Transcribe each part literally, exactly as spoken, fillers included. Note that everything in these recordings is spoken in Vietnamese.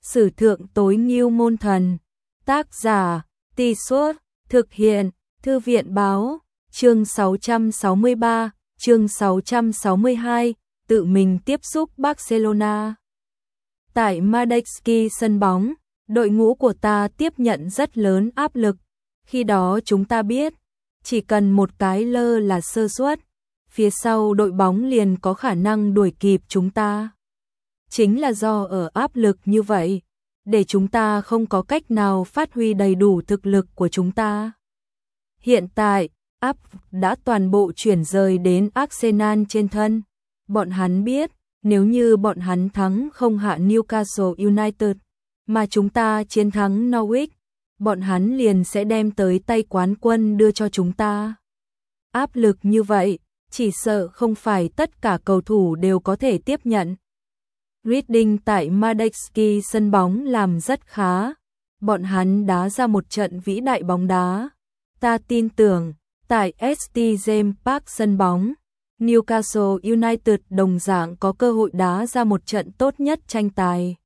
Sử thượng tối ngưu môn thần. Tác giả, Tì Suốt, thực hiện, Thư viện báo, chương sáu trăm sáu mươi ba, chương sáu trăm sáu mươi hai, tự mình tiếp xúc Barcelona. Tại Madejski sân bóng, đội ngũ của ta tiếp nhận rất lớn áp lực. Khi đó chúng ta biết, chỉ cần một cái lơ là sơ suất, phía sau đội bóng liền có khả năng đuổi kịp chúng ta. Chính là do ở áp lực như vậy, để chúng ta không có cách nào phát huy đầy đủ thực lực của chúng ta. Hiện tại, áp đã toàn bộ chuyển rời đến Arsenal trên thân. Bọn hắn biết, nếu như bọn hắn thắng không hạ Newcastle United, mà chúng ta chiến thắng Norwich, bọn hắn liền sẽ đem tới tay quán quân đưa cho chúng ta. Áp lực như vậy, chỉ sợ không phải tất cả cầu thủ đều có thể tiếp nhận. Reading tại Madejski sân bóng làm rất khá. Bọn hắn đá ra một trận vĩ đại bóng đá. Ta tin tưởng, tại ét tê James Park sân bóng, Newcastle United đồng dạng có cơ hội đá ra một trận tốt nhất tranh tài.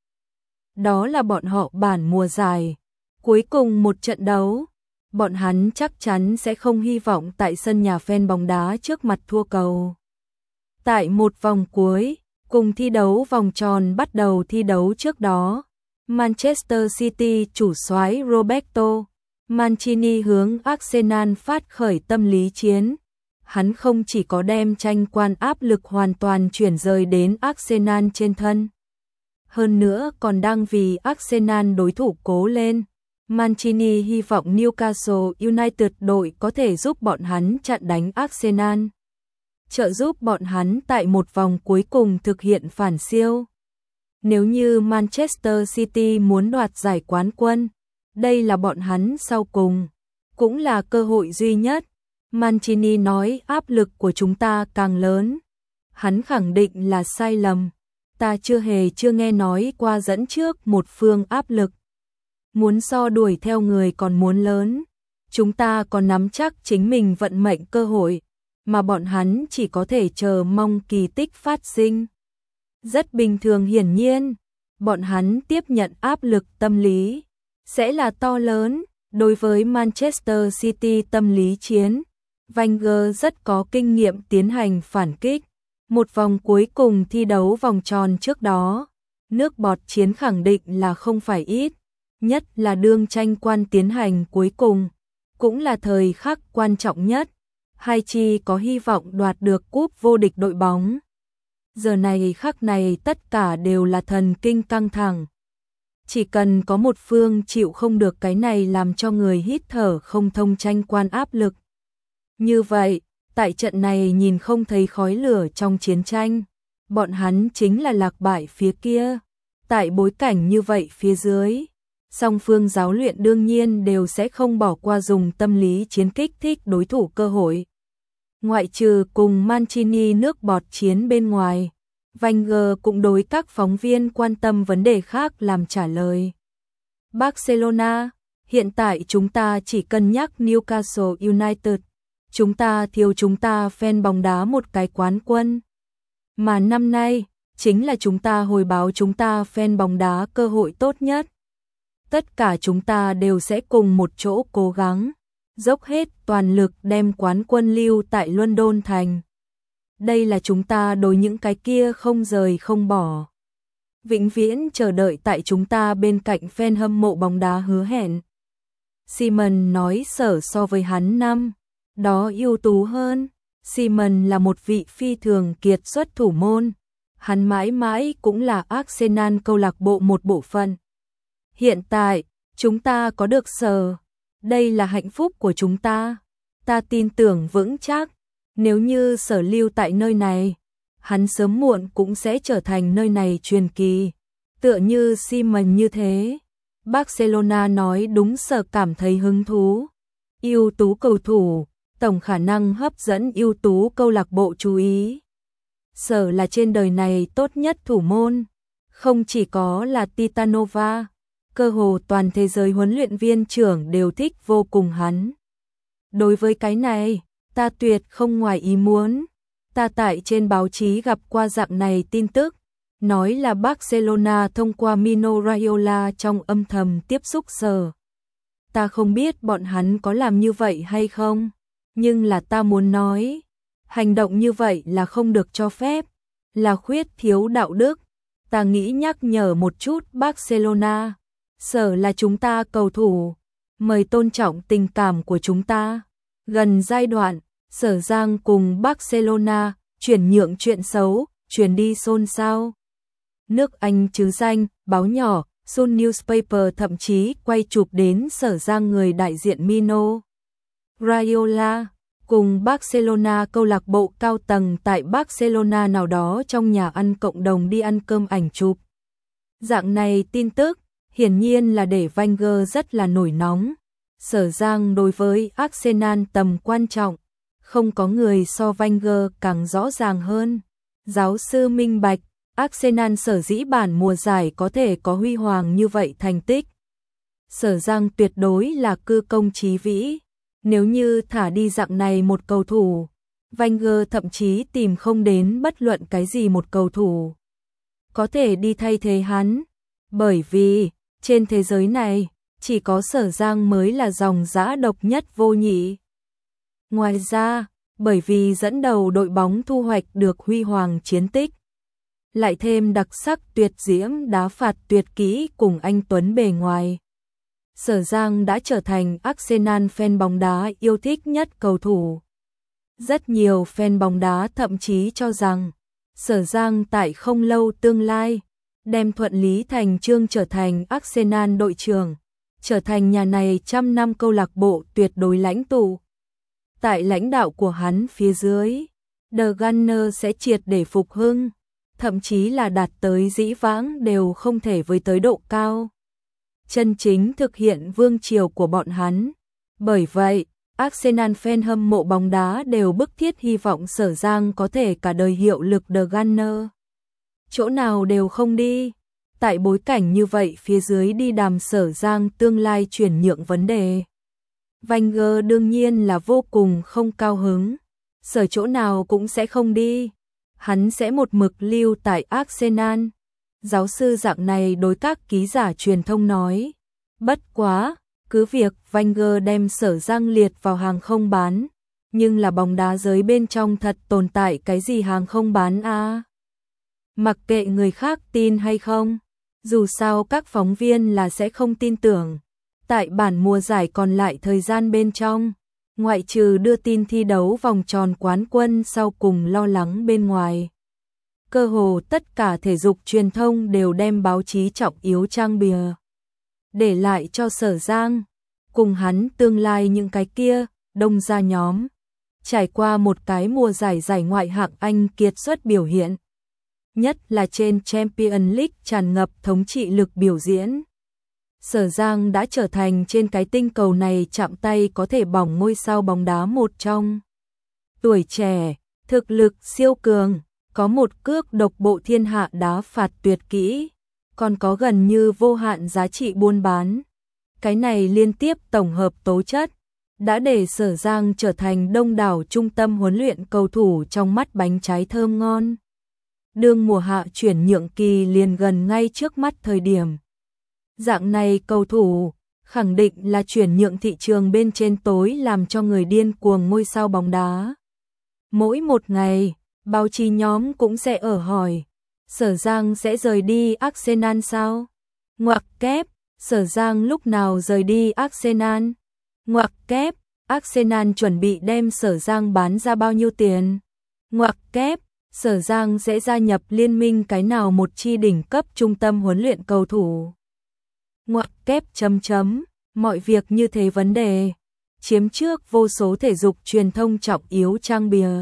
Đó là bọn họ bản mùa giải. Cuối cùng một trận đấu, bọn hắn chắc chắn sẽ không hy vọng tại sân nhà fan bóng đá trước mặt thua cầu. Tại một vòng cuối, cùng thi đấu vòng tròn bắt đầu thi đấu trước đó, Manchester City chủ soái Roberto Mancini hướng Arsenal phát khởi tâm lý chiến. Hắn không chỉ có đem tranh quan áp lực hoàn toàn chuyển rời đến Arsenal trên thân, hơn nữa còn đang vì Arsenal đối thủ cố lên. Mancini hy vọng Newcastle United đội có thể giúp bọn hắn chặn đánh Arsenal, trợ giúp bọn hắn tại một vòng cuối cùng thực hiện phản siêu. Nếu như Manchester City muốn đoạt giải quán quân, đây là bọn hắn sau cùng, cũng là cơ hội duy nhất. Mancini nói áp lực của chúng ta càng lớn. Hắn khẳng định là sai lầm. Ta chưa hề chưa nghe nói qua dẫn trước một phương áp lực. Muốn so đuổi theo người còn muốn lớn. Chúng ta còn nắm chắc chính mình vận mệnh cơ hội, mà bọn hắn chỉ có thể chờ mong kỳ tích phát sinh. Rất bình thường, hiển nhiên, bọn hắn tiếp nhận áp lực tâm lý sẽ là to lớn. Đối với Manchester City tâm lý chiến, Wenger rất có kinh nghiệm tiến hành phản kích. Một vòng cuối cùng thi đấu vòng tròn trước đó, nước bọt chiến khẳng định là không phải ít, nhất là đương tranh quan tiến hành cuối cùng, cũng là thời khắc quan trọng nhất. Hai chi có hy vọng đoạt được cúp vô địch đội bóng. Giờ này khắc này tất cả đều là thần kinh căng thẳng. Chỉ cần có một phương chịu không được cái này làm cho người hít thở không thông tranh quan áp lực. Như vậy, tại trận này nhìn không thấy khói lửa trong chiến tranh, bọn hắn chính là lạc bại phía kia. Tại bối cảnh như vậy phía dưới, song phương giáo luyện đương nhiên đều sẽ không bỏ qua dùng tâm lý chiến kích thích đối thủ cơ hội. Ngoại trừ cùng Mancini nước bọt chiến bên ngoài, Wenger cũng đối các phóng viên quan tâm vấn đề khác làm trả lời. Barcelona, hiện tại chúng ta chỉ cân nhắc Newcastle United. Chúng ta thiếu chúng ta fan bóng đá một cái quán quân. Mà năm nay, chính là chúng ta hồi báo chúng ta fan bóng đá cơ hội tốt nhất. Tất cả chúng ta đều sẽ cùng một chỗ cố gắng, dốc hết toàn lực đem quán quân lưu tại London thành. Đây là chúng ta đối những cái kia không rời không bỏ. Vĩnh viễn chờ đợi tại chúng ta bên cạnh fan hâm mộ bóng đá hứa hẹn. Simon nói sở so với hắn năm đó ưu tú hơn. Simon là một vị phi thường kiệt xuất thủ môn. Hắn mãi mãi cũng là Arsenal câu lạc bộ một bộ phận. Hiện tại, chúng ta có được sở. Đây là hạnh phúc của chúng ta. Ta tin tưởng vững chắc, nếu như sở lưu tại nơi này, hắn sớm muộn cũng sẽ trở thành nơi này truyền kỳ. Tựa như Simon như thế. Barcelona nói đúng, sở cảm thấy hứng thú. Ưu tú cầu thủ, tổng khả năng hấp dẫn ưu tú câu lạc bộ chú ý. Sở là trên đời này tốt nhất thủ môn. Không chỉ có là Titanova, cơ hồ toàn thế giới huấn luyện viên trưởng đều thích vô cùng hắn. Đối với cái này, ta tuyệt không ngoài ý muốn. Ta tại trên báo chí gặp qua dạng này tin tức. nói là Barcelona thông qua Mino Raiola trong âm thầm tiếp xúc Sở. Ta không biết bọn hắn có làm như vậy hay không, nhưng là ta muốn nói, hành động như vậy là không được cho phép, là khuyết thiếu đạo đức. Ta nghĩ nhắc nhở một chút Barcelona, Sở là chúng ta cầu thủ, mời tôn trọng tình cảm của chúng ta. Gần giai đoạn, Sở Giang cùng Barcelona chuyển nhượng chuyện xấu, chuyển đi xôn xao. Nước Anh chứ danh, báo nhỏ, Sun Newspaper thậm chí quay chụp đến Sở Giang người đại diện Mino Raiola cùng Barcelona câu lạc bộ cao tầng tại Barcelona nào đó trong nhà ăn cộng đồng đi ăn cơm ảnh chụp. Dạng này tin tức, hiển nhiên là để Wenger rất là nổi nóng. Sở Giang đối với Arsenal tầm quan trọng, không có người so Wenger càng rõ ràng hơn. Giáo sư minh bạch, Arsenal sở dĩ bản mùa giải có thể có huy hoàng như vậy thành tích. Sở Giang tuyệt đối là cư công chí vĩ. Nếu như thả đi dạng này một cầu thủ, Wenger thậm chí tìm không đến bất luận cái gì một cầu thủ có thể đi thay thế hắn. Bởi vì, trên thế giới này, chỉ có Sở Giang mới là dòng dã độc nhất vô nhị. Ngoài ra, bởi vì dẫn đầu đội bóng thu hoạch được huy hoàng chiến tích, lại thêm đặc sắc tuyệt diễm đá phạt tuyệt kỹ cùng anh tuấn bề ngoài, Sở Giang đã trở thành Arsenal fan bóng đá yêu thích nhất cầu thủ. Rất nhiều fan bóng đá thậm chí cho rằng, Sở Giang tại không lâu tương lai, đem thuận lý thành chương trở thành Arsenal đội trưởng, trở thành nhà này trăm năm câu lạc bộ tuyệt đối lãnh tụ. Tại lãnh đạo của hắn phía dưới, The Gunners sẽ triệt để phục hưng, thậm chí là đạt tới dĩ vãng đều không thể với tới độ cao. Chân chính thực hiện vương triều của bọn hắn. Bởi vậy, Arsenal fan hâm mộ bóng đá đều bức thiết hy vọng Sở Giang có thể cả đời hiệu lực The Gunners. Chỗ nào đều không đi. Tại bối cảnh như vậy phía dưới đi đàm Sở Giang tương lai chuyển nhượng vấn đề. Wenger đương nhiên là vô cùng không cao hứng. Sở chỗ nào cũng sẽ không đi. Hắn sẽ một mực lưu tại Arsenal. Giáo sư dạng này đối các ký giả truyền thông nói. Bất quá, cứ việc Wenger đem Sở Giang liệt vào hàng không bán, nhưng là bóng đá giới bên trong thật tồn tại cái gì hàng không bán a? À? Mặc kệ người khác tin hay không, dù sao các phóng viên là sẽ không tin tưởng. Tại bản mùa giải còn lại thời gian bên trong, ngoại trừ đưa tin thi đấu vòng tròn quán quân sau cùng lo lắng bên ngoài, cơ hồ tất cả thể dục truyền thông đều đem báo chí trọng yếu trang bìa để lại cho Sở Giang, cùng hắn tương lai những cái kia, đông ra nhóm. Trải qua một cái mùa giải giải ngoại hạng Anh kiệt xuất biểu hiện, nhất là trên Champions League tràn ngập thống trị lực biểu diễn. Sở Giang đã trở thành trên cái tinh cầu này chạm tay có thể bỏng ngôi sao bóng đá một trong. Tuổi trẻ, thực lực siêu cường, có một cước độc bộ thiên hạ đá phạt tuyệt kỹ, còn có gần như vô hạn giá trị buôn bán. Cái này liên tiếp tổng hợp tố chất, đã để Sở Giang trở thành đông đảo trung tâm huấn luyện cầu thủ trong mắt bánh trái thơm ngon. Đương mùa hạ chuyển nhượng kỳ liền gần ngay trước mắt thời điểm. Dạng này cầu thủ, khẳng định là chuyển nhượng thị trường bên trên tối làm cho người điên cuồng ngôi sao bóng đá. Mỗi một ngày, báo chí nhóm cũng sẽ ở hỏi, Sở Giang sẽ rời đi Arsenal sao? Ngoặc kép, Sở Giang lúc nào rời đi Arsenal? Ngoặc kép, Arsenal chuẩn bị đem Sở Giang bán ra bao nhiêu tiền? Ngoặc kép, Sở Giang sẽ gia nhập liên minh cái nào một chi đỉnh cấp trung tâm huấn luyện cầu thủ? Ngoặc kép chấm chấm, mọi việc như thế vấn đề, chiếm trước vô số thể dục truyền thông trọng yếu trang bìa.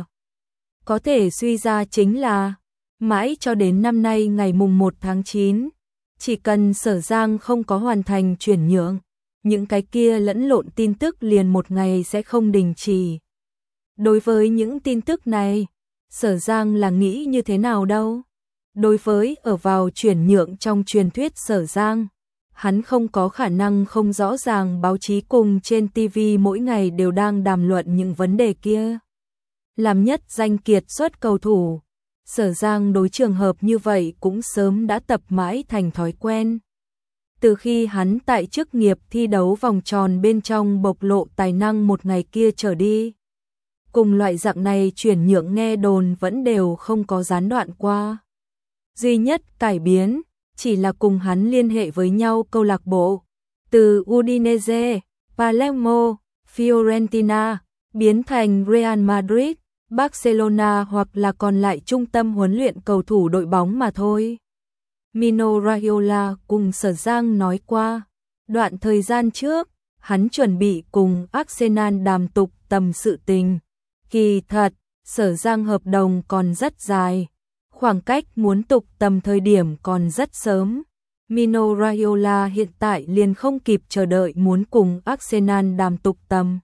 Có thể suy ra chính là, mãi cho đến năm nay ngày mùng một tháng chín, chỉ cần Sở Giang không có hoàn thành chuyển nhượng, những cái kia lẫn lộn tin tức liền một ngày sẽ không đình chỉ. Đối với những tin tức này, Sở Giang là nghĩ như thế nào đâu? Đối với ở vào chuyển nhượng trong truyền thuyết Sở Giang, hắn không có khả năng không rõ ràng báo chí cùng trên ti vi mỗi ngày đều đang đàm luận những vấn đề kia. Làm nhất danh kiệt xuất cầu thủ, Sở Giang đối trường hợp như vậy cũng sớm đã tập mãi thành thói quen. Từ khi hắn tại chức nghiệp thi đấu vòng tròn bên trong bộc lộ tài năng một ngày kia trở đi. Cùng loại dạng này chuyển nhượng nghe đồn vẫn đều không có gián đoạn qua. Duy nhất cải biến chỉ là cùng hắn liên hệ với nhau câu lạc bộ. Từ Udinese, Palermo, Fiorentina, biến thành Real Madrid, Barcelona hoặc là còn lại trung tâm huấn luyện cầu thủ đội bóng mà thôi. Mino Raiola cùng Sở Giang nói qua, đoạn thời gian trước, hắn chuẩn bị cùng Arsenal đàm tục tầm sự tình. Kỳ thật, Sở Giang hợp đồng còn rất dài, khoảng cách muốn tục tầm thời điểm còn rất sớm. Mino Raiola hiện tại liền không kịp chờ đợi muốn cùng Arsenal đàm tục tầm.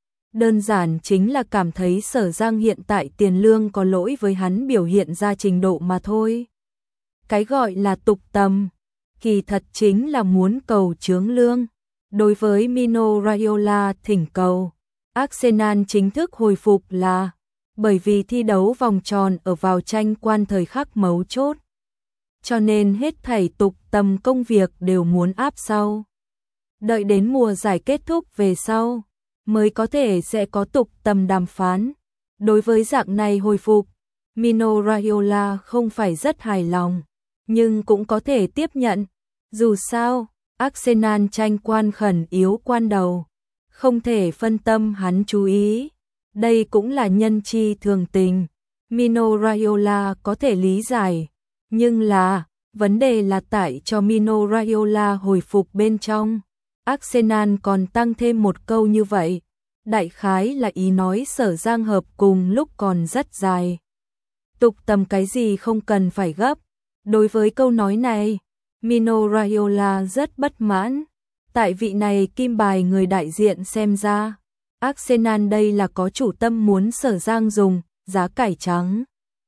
Đơn giản chính là cảm thấy Sở Giang hiện tại tiền lương có lỗi với hắn biểu hiện ra trình độ mà thôi. Cái gọi là tục tầm, kỳ thật chính là muốn cầu chướng lương. Đối với Mino Raiola thỉnh cầu, Arsenal chính thức hồi phục là bởi vì thi đấu vòng tròn ở vào tranh quan thời khắc mấu chốt. Cho nên hết thảy tục tầm công việc đều muốn áp sau. Đợi đến mùa giải kết thúc về sau, mới có thể sẽ có tục tầm đàm phán. Đối với dạng này hồi phục, Mino Raiola không phải rất hài lòng, nhưng cũng có thể tiếp nhận. Dù sao, Arsenal tranh quan khẩn yếu quan đầu, không thể phân tâm hắn chú ý. Đây cũng là nhân chi thường tình. Mino Raiola có thể lý giải, nhưng là, vấn đề là tại cho Mino Raiola hồi phục bên trong. Arsenal còn tăng thêm một câu như vậy, đại khái là ý nói Sở Giang hợp cùng lúc còn rất dài. Tục tầm cái gì không cần phải gấp. Đối với câu nói này, Mino Raiola rất bất mãn. Tại vị này kim bài người đại diện xem ra, Arsenal đây là có chủ tâm muốn Sở Giang dùng giá cải trắng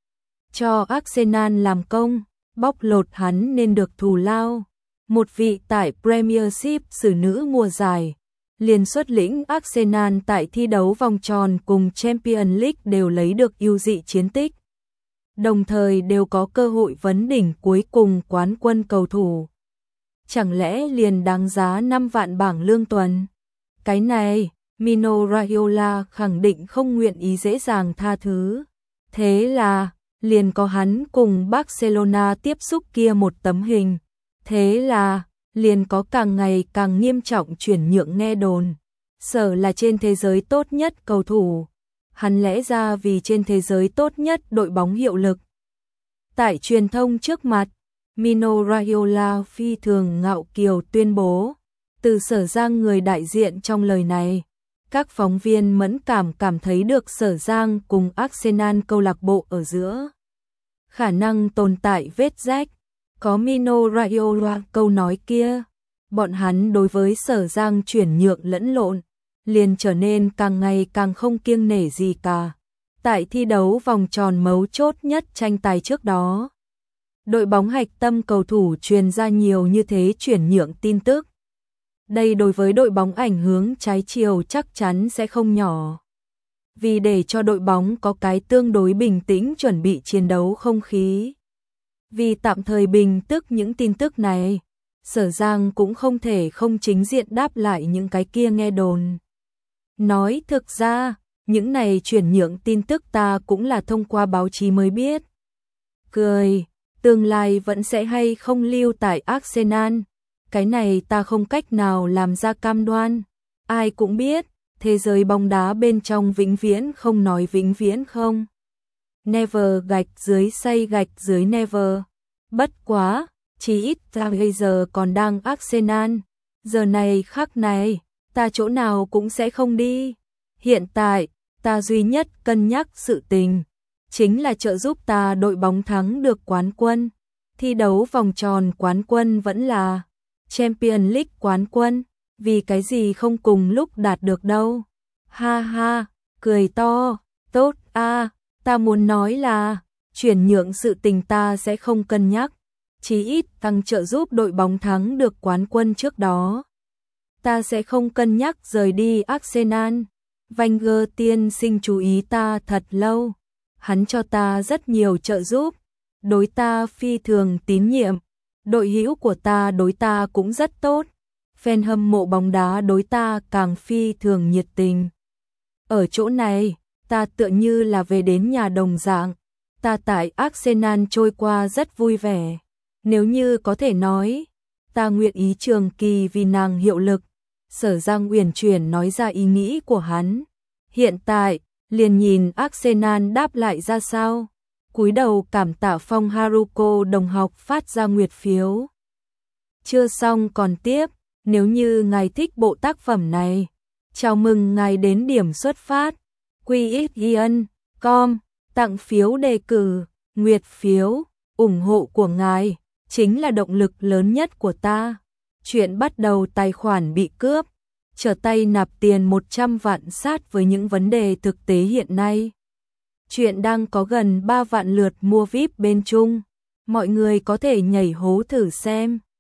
cho Arsenal làm công, bóc lột hắn nên được thù lao. Một vị tại Premiership xử nữ mùa giải, liền xuất lĩnh Arsenal tại thi đấu vòng tròn cùng Champions League đều lấy được ưu dị chiến tích. Đồng thời đều có cơ hội vấn đỉnh cuối cùng quán quân cầu thủ. Chẳng lẽ liền đáng giá năm vạn bảng lương tuần? Cái này, Mino Raiola khẳng định không nguyện ý dễ dàng tha thứ. Thế là, liền có hắn cùng Barcelona tiếp xúc kia một tấm hình. Thế là, liền có càng ngày càng nghiêm trọng chuyển nhượng nghe đồn. Sở là trên thế giới tốt nhất cầu thủ. Hắn lẽ ra vì trên thế giới tốt nhất đội bóng hiệu lực. Tại truyền thông trước mặt, Mino Raiola phi thường ngạo kiều tuyên bố, từ Sở Giang người đại diện trong lời này, các phóng viên mẫn cảm cảm thấy được Sở Giang cùng Arsenal câu lạc bộ ở giữa khả năng tồn tại vết rách. Có Mino Raiola câu nói kia, bọn hắn đối với Sở Giang chuyển nhượng lẫn lộn, liền trở nên càng ngày càng không kiêng nể gì cả. Tại thi đấu vòng tròn mấu chốt nhất tranh tài trước đó, đội bóng hạch tâm cầu thủ truyền ra nhiều như thế chuyển nhượng tin tức. Đây đối với đội bóng ảnh hưởng trái chiều chắc chắn sẽ không nhỏ. Vì để cho đội bóng có cái tương đối bình tĩnh chuẩn bị chiến đấu không khí. Vì tạm thời bình tức những tin tức này, Sở Giang cũng không thể không chính diện đáp lại những cái kia nghe đồn. Nói thực ra, những này chuyển nhượng tin tức ta cũng là thông qua báo chí mới biết. Cười, tương lai vẫn sẽ hay không lưu tại Arsenal. Cái này ta không cách nào làm ra cam đoan. Ai cũng biết, thế giới bóng đá bên trong vĩnh viễn không nói vĩnh viễn không. Never gạch dưới say gạch dưới never. Bất quá, chỉ ít ta bây giờ còn đang Arsenal. Giờ này khắc này, ta chỗ nào cũng sẽ không đi. Hiện tại, ta duy nhất cân nhắc sự tình, chính là trợ giúp ta đội bóng thắng được quán quân. Thi đấu vòng tròn quán quân vẫn là Champions League quán quân, vì cái gì không cùng lúc đạt được đâu. Ha ha, cười to, tốt a, à, ta muốn nói là, chuyển nhượng sự tình ta sẽ không cân nhắc, chí ít tăng trợ giúp đội bóng thắng được quán quân trước đó. Ta sẽ không cân nhắc rời đi Arsenal. Wenger tiên sinh chú ý ta thật lâu. hắn cho ta rất nhiều trợ giúp, đối ta phi thường tín nhiệm, đội hữu của ta đối ta cũng rất tốt, fan hâm mộ bóng đá đối ta càng phi thường nhiệt tình. Ở chỗ này, ta tựa như là về đến nhà đồng dạng, ta tại Arsenal trôi qua rất vui vẻ. Nếu như có thể nói, ta nguyện ý trường kỳ vì nàng hiệu lực. Sở Giang uyển chuyển nói ra ý nghĩ của hắn. Hiện tại, liền nhìn Arsenal đáp lại ra sao. Cúi đầu cảm tạ Phong Haruko đồng học phát ra nguyệt phiếu. Chưa xong còn tiếp, nếu như ngài thích bộ tác phẩm này, chào mừng ngài đến điểm xuất phát. quy ích ian chấm com tặng phiếu đề cử, nguyệt phiếu, ủng hộ của ngài chính là động lực lớn nhất của ta. Chuyện bắt đầu tài khoản bị cướp, trở tay nạp tiền một trăm vạn sát với những vấn đề thực tế hiện nay. Chuyện đang có gần ba vạn lượt mua víp bên Trung, mọi người có thể nhảy hố thử xem.